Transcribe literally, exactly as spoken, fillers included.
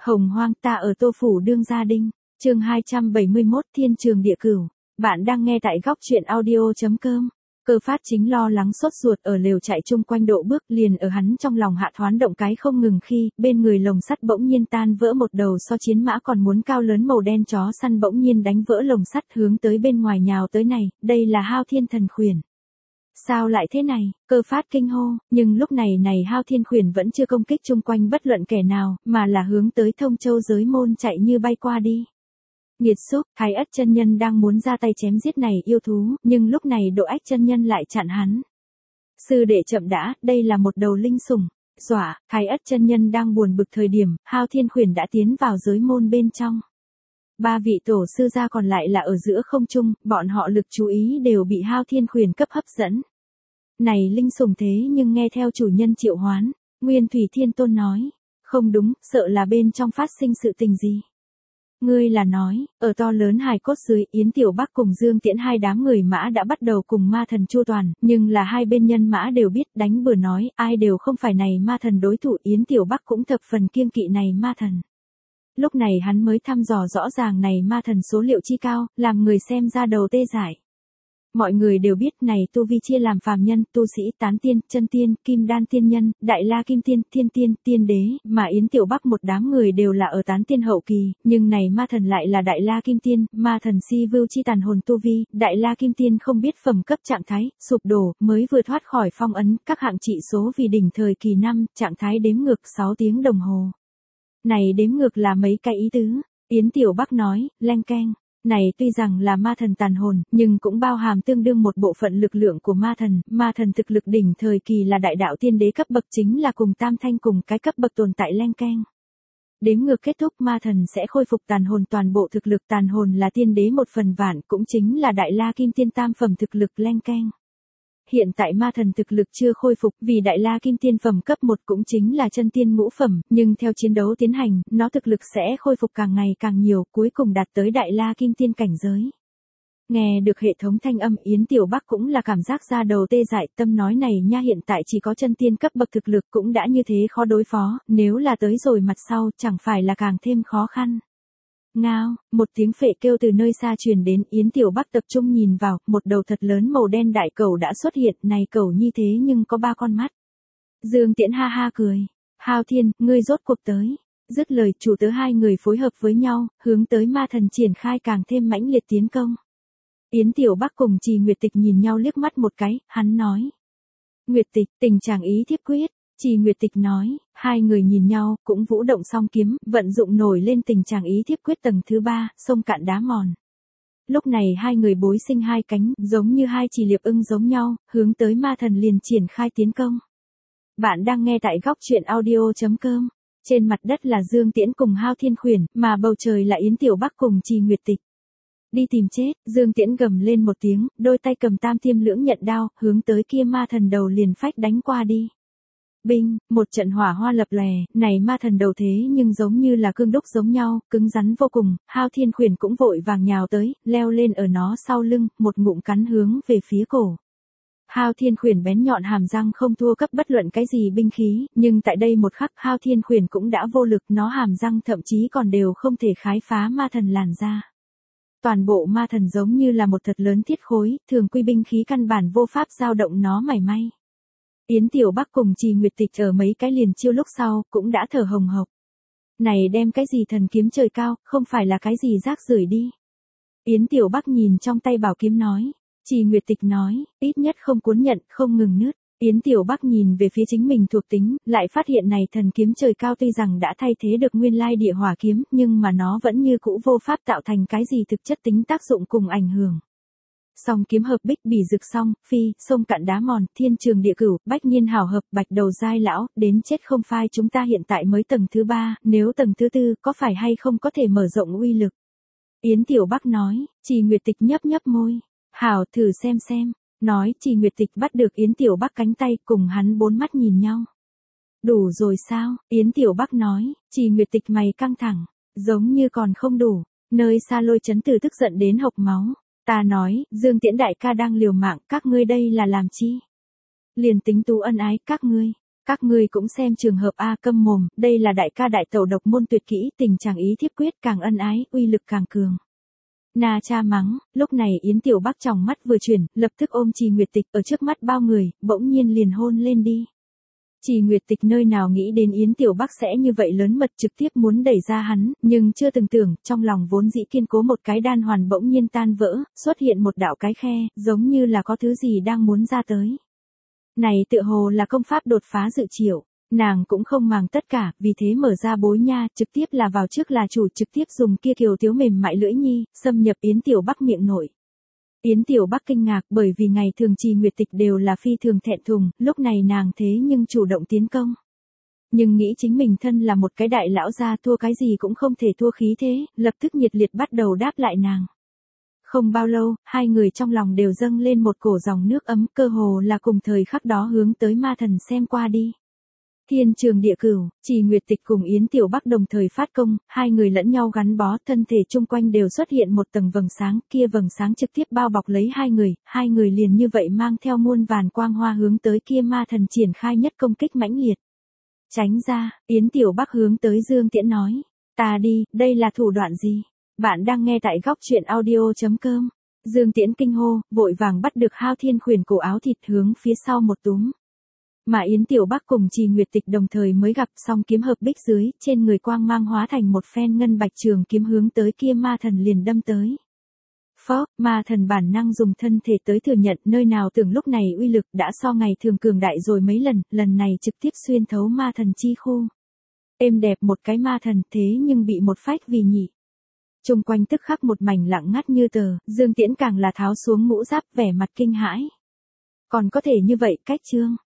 Hồng hoang ta ở Tô Phủ đương gia đinh, chương hai trăm bảy mươi mốt Thiên trường địa cửu. Bạn đang nghe tại góc truyện audio.com. Cơ Phát chính lo lắng sốt ruột ở lều chạy chung quanh độ bước, liền ở hắn trong lòng hạ thoáng động cái không ngừng khi, bên người lồng sắt bỗng nhiên tan vỡ, một đầu so chiến mã còn muốn cao lớn màu đen chó săn bỗng nhiên đánh vỡ lồng sắt hướng tới bên ngoài nhào tới này, đây là Hao Thiên Thần Khuyển. Sao lại thế này? Cơ Phát kinh hô, nhưng lúc này này Hao Thiên Khuyển vẫn chưa công kích chung quanh bất luận kẻ nào, mà là hướng tới Thông Châu giới môn chạy như bay qua đi. Nghiệt xúc, Thái Ất chân nhân đang muốn ra tay chém giết này yêu thú, nhưng lúc này Độ Ách chân nhân lại chặn hắn. Sư đệ chậm đã, đây là một đầu linh sủng. Dọa, Thái Ất chân nhân đang buồn bực thời điểm, Hao Thiên Khuyển đã tiến vào giới môn bên trong. Ba vị tổ sư gia còn lại là ở giữa không trung, bọn họ lực chú ý đều bị Hao Thiên Khuyển cấp hấp dẫn. Này linh sủng thế nhưng nghe theo chủ nhân triệu hoán, Nguyên Thủy Thiên Tôn nói. Không đúng, sợ là bên trong phát sinh sự tình gì. Ngươi là nói, ở to lớn hài cốt dưới, Yến Tiểu Bắc cùng Dương Tiễn hai đám người mã đã bắt đầu cùng ma thần chu toàn, nhưng là hai bên nhân mã đều biết đánh bừa nói, ai đều không phải này ma thần đối thủ. Yến Tiểu Bắc cũng thập phần kiêng kỵ này ma thần. Lúc này hắn mới thăm dò rõ ràng này ma thần số liệu chi cao, làm người xem ra đầu tê dại. Mọi người đều biết này tu vi chia làm phàm nhân, tu sĩ, tán tiên, chân tiên, kim đan tiên nhân, đại la kim tiên, thiên tiên, tiên đế, mà Yến Tiểu Bắc một đám người đều là ở tán tiên hậu kỳ, nhưng này ma thần lại là đại la kim tiên, ma thần si vưu chi tàn hồn tu vi, đại la kim tiên không biết phẩm cấp trạng thái, sụp đổ, mới vừa thoát khỏi phong ấn, các hạng trị số vì đỉnh thời kỳ năm, trạng thái đếm ngược sáu tiếng đồng hồ. Này đếm ngược là mấy cái ý tứ? Yến Tiểu Bắc nói, leng keng. Này tuy rằng là ma thần tàn hồn, nhưng cũng bao hàm tương đương một bộ phận lực lượng của ma thần, ma thần thực lực đỉnh thời kỳ là đại đạo tiên đế cấp bậc, chính là cùng tam thanh cùng cái cấp bậc tồn tại leng keng. Đếm ngược kết thúc, ma thần sẽ khôi phục tàn hồn toàn bộ thực lực, tàn hồn là tiên đế một phần vạn, cũng chính là đại la kim tiên tam phẩm thực lực leng keng. Hiện tại ma thần thực lực chưa khôi phục, vì đại la kim tiên phẩm cấp một cũng chính là chân tiên ngũ phẩm, nhưng theo chiến đấu tiến hành, nó thực lực sẽ khôi phục càng ngày càng nhiều, cuối cùng đạt tới đại la kim tiên cảnh giới. Nghe được hệ thống thanh âm, Yến Tiểu Bắc cũng là cảm giác ra đầu tê dại, tâm nói này nha, hiện tại chỉ có chân tiên cấp bậc thực lực cũng đã như thế khó đối phó, nếu là tới rồi mặt sau chẳng phải là càng thêm khó khăn. Ngao, một tiếng phệ kêu từ nơi xa truyền đến, Yến Tiểu Bắc tập trung nhìn vào, một đầu thật lớn màu đen đại cẩu đã xuất hiện, này cẩu như thế nhưng có ba con mắt. Dương Tiễn ha ha cười, Hao Thiên, ngươi rốt cuộc tới. Dứt lời, chủ tớ hai người phối hợp với nhau, hướng tới ma thần triển khai càng thêm mãnh liệt tiến công. Yến Tiểu Bắc cùng Trì Nguyệt Tịch nhìn nhau liếc mắt một cái, hắn nói. Nguyệt Tịch, tình trạng ý thiếp quyết. Trì Nguyệt Tịch nói, hai người nhìn nhau, cũng vũ động song kiếm, vận dụng nổi lên tình trạng ý thiếp quyết tầng thứ ba, sông cạn đá mòn. Lúc này hai người bối sinh hai cánh, giống như hai chỉ liệp ưng giống nhau, hướng tới ma thần liền triển khai tiến công. Bạn đang nghe tại góc truyện audio.com. Trên mặt đất là Dương Tiễn cùng Hao Thiên Khuyển, mà bầu trời là Yến Tiểu Bắc cùng Trì Nguyệt Tịch. Đi tìm chết, Dương Tiễn gầm lên một tiếng, đôi tay cầm tam tiêm lưỡng nhận đao, hướng tới kia ma thần đầu liền phách đánh qua đi. Binh, một trận hỏa hoa lập lòe, này ma thần đầu thế nhưng giống như là cương đúc giống nhau, cứng rắn vô cùng. Hao Thiên Khuyển cũng vội vàng nhào tới, leo lên ở nó sau lưng, một ngụm cắn hướng về phía cổ. Hao Thiên Khuyển bén nhọn hàm răng không thua cấp bất luận cái gì binh khí, nhưng tại đây một khắc Hao Thiên Khuyển cũng đã vô lực, nó hàm răng thậm chí còn đều không thể khái phá ma thần làn da. Toàn bộ ma thần giống như là một thật lớn thiết khối, thường quy binh khí căn bản vô pháp dao động nó mảy may. Yến Tiểu Bắc cùng Trì Nguyệt Tịch ở mấy cái liền chiêu lúc sau, cũng đã thở hồng hộc. Này đem cái gì thần kiếm trời cao, không phải là cái gì rác rưởi đi. Yến Tiểu Bắc nhìn trong tay bảo kiếm nói. Trì Nguyệt Tịch nói, ít nhất không cuốn nhận, không ngừng nứt. Yến Tiểu Bắc nhìn về phía chính mình thuộc tính, lại phát hiện này thần kiếm trời cao tuy rằng đã thay thế được nguyên lai địa hỏa kiếm, nhưng mà nó vẫn như cũ vô pháp tạo thành cái gì thực chất tính tác dụng cùng ảnh hưởng. Song kiếm hợp bích bỉ rực song, phi, sông cạn đá mòn, thiên trường địa cửu, bách nhiên hảo hợp, bạch đầu giai lão, đến chết không phai. Chúng ta hiện tại mới tầng thứ ba, nếu tầng thứ tư, có phải hay không có thể mở rộng uy lực? Yến Tiểu Bắc nói, Trì Nguyệt Tịch nhấp nhấp môi. Hảo, thử xem xem. Nói, Trì Nguyệt Tịch bắt được Yến Tiểu Bắc cánh tay, cùng hắn bốn mắt nhìn nhau. Đủ rồi sao? Yến Tiểu Bắc nói, Trì Nguyệt Tịch mày căng thẳng, giống như còn không đủ. Nơi xa Lôi Chấn Tử tức giận đến hộc máu. Ta nói, Dương Tiễn đại ca đang liều mạng, các ngươi đây là làm chi? Liền tính tú ân ái, các ngươi. Các ngươi cũng xem trường hợp A, câm mồm, đây là đại ca đại tẩu độc môn tuyệt kỹ, tình chàng ý thiếp quyết, càng ân ái, uy lực càng cường. Na cha mắng, lúc này Yến Tiểu Bắc tròng mắt vừa chuyển, lập tức ôm Trì Nguyệt Tịch ở trước mắt bao người, bỗng nhiên liền hôn lên đi. Trì Nguyệt Tịch nơi nào nghĩ đến Yến Tiểu Bắc sẽ như vậy lớn mật trực tiếp muốn đẩy ra hắn, nhưng chưa từng tưởng, trong lòng vốn dĩ kiên cố một cái đan hoàn bỗng nhiên tan vỡ, xuất hiện một đạo cái khe, giống như là có thứ gì đang muốn ra tới. Này tựa hồ là công pháp đột phá dự triệu, nàng cũng không màng tất cả, vì thế mở ra bối nha, trực tiếp là vào trước là chủ, trực tiếp dùng kia kiều tiếu mềm mại lưỡi nhi, xâm nhập Yến Tiểu Bắc miệng nội. Yến Tiểu Bắc kinh ngạc bởi vì ngày thường Trì Nguyệt Tịch đều là phi thường thẹn thùng, lúc này nàng thế nhưng chủ động tiến công. Nhưng nghĩ chính mình thân là một cái đại lão gia, thua cái gì cũng không thể thua khí thế, lập tức nhiệt liệt bắt đầu đáp lại nàng. Không bao lâu, hai người trong lòng đều dâng lên một cổ dòng nước ấm, cơ hồ là cùng thời khắc đó hướng tới ma thần xem qua đi. Thiên trường địa cửu, Trì Nguyệt Tịch cùng Yến Tiểu Bắc đồng thời phát công, hai người lẫn nhau gắn bó, thân thể chung quanh đều xuất hiện một tầng vầng sáng, kia vầng sáng trực tiếp bao bọc lấy hai người, hai người liền như vậy mang theo muôn vàn quang hoa hướng tới kia ma thần triển khai nhất công kích mãnh liệt. Tránh ra, Yến Tiểu Bắc hướng tới Dương Tiễn nói, ta đi, đây là thủ đoạn gì? Bạn đang nghe tại góc truyện audio.com. Dương Tiễn kinh hô, vội vàng bắt được Hao Thiên Khuyển cổ áo thịt hướng phía sau một túm. Mà Yến Tiểu Bắc cùng Trì Nguyệt Tịch đồng thời mới gặp, song kiếm hợp bích dưới, trên người quang mang hóa thành một phen ngân bạch trường kiếm hướng tới kia ma thần liền đâm tới. Phó, ma thần bản năng dùng thân thể tới thừa nhận, nơi nào tưởng lúc này uy lực đã so ngày thường cường đại rồi mấy lần, lần này trực tiếp xuyên thấu ma thần chi khu. Êm đẹp một cái ma thần thế nhưng bị một phách vì nhị. Trung quanh tức khắc một mảnh lặng ngắt như tờ, Dương Tiễn càng là tháo xuống mũ giáp vẻ mặt kinh hãi. Còn có thể như vậy cách chương.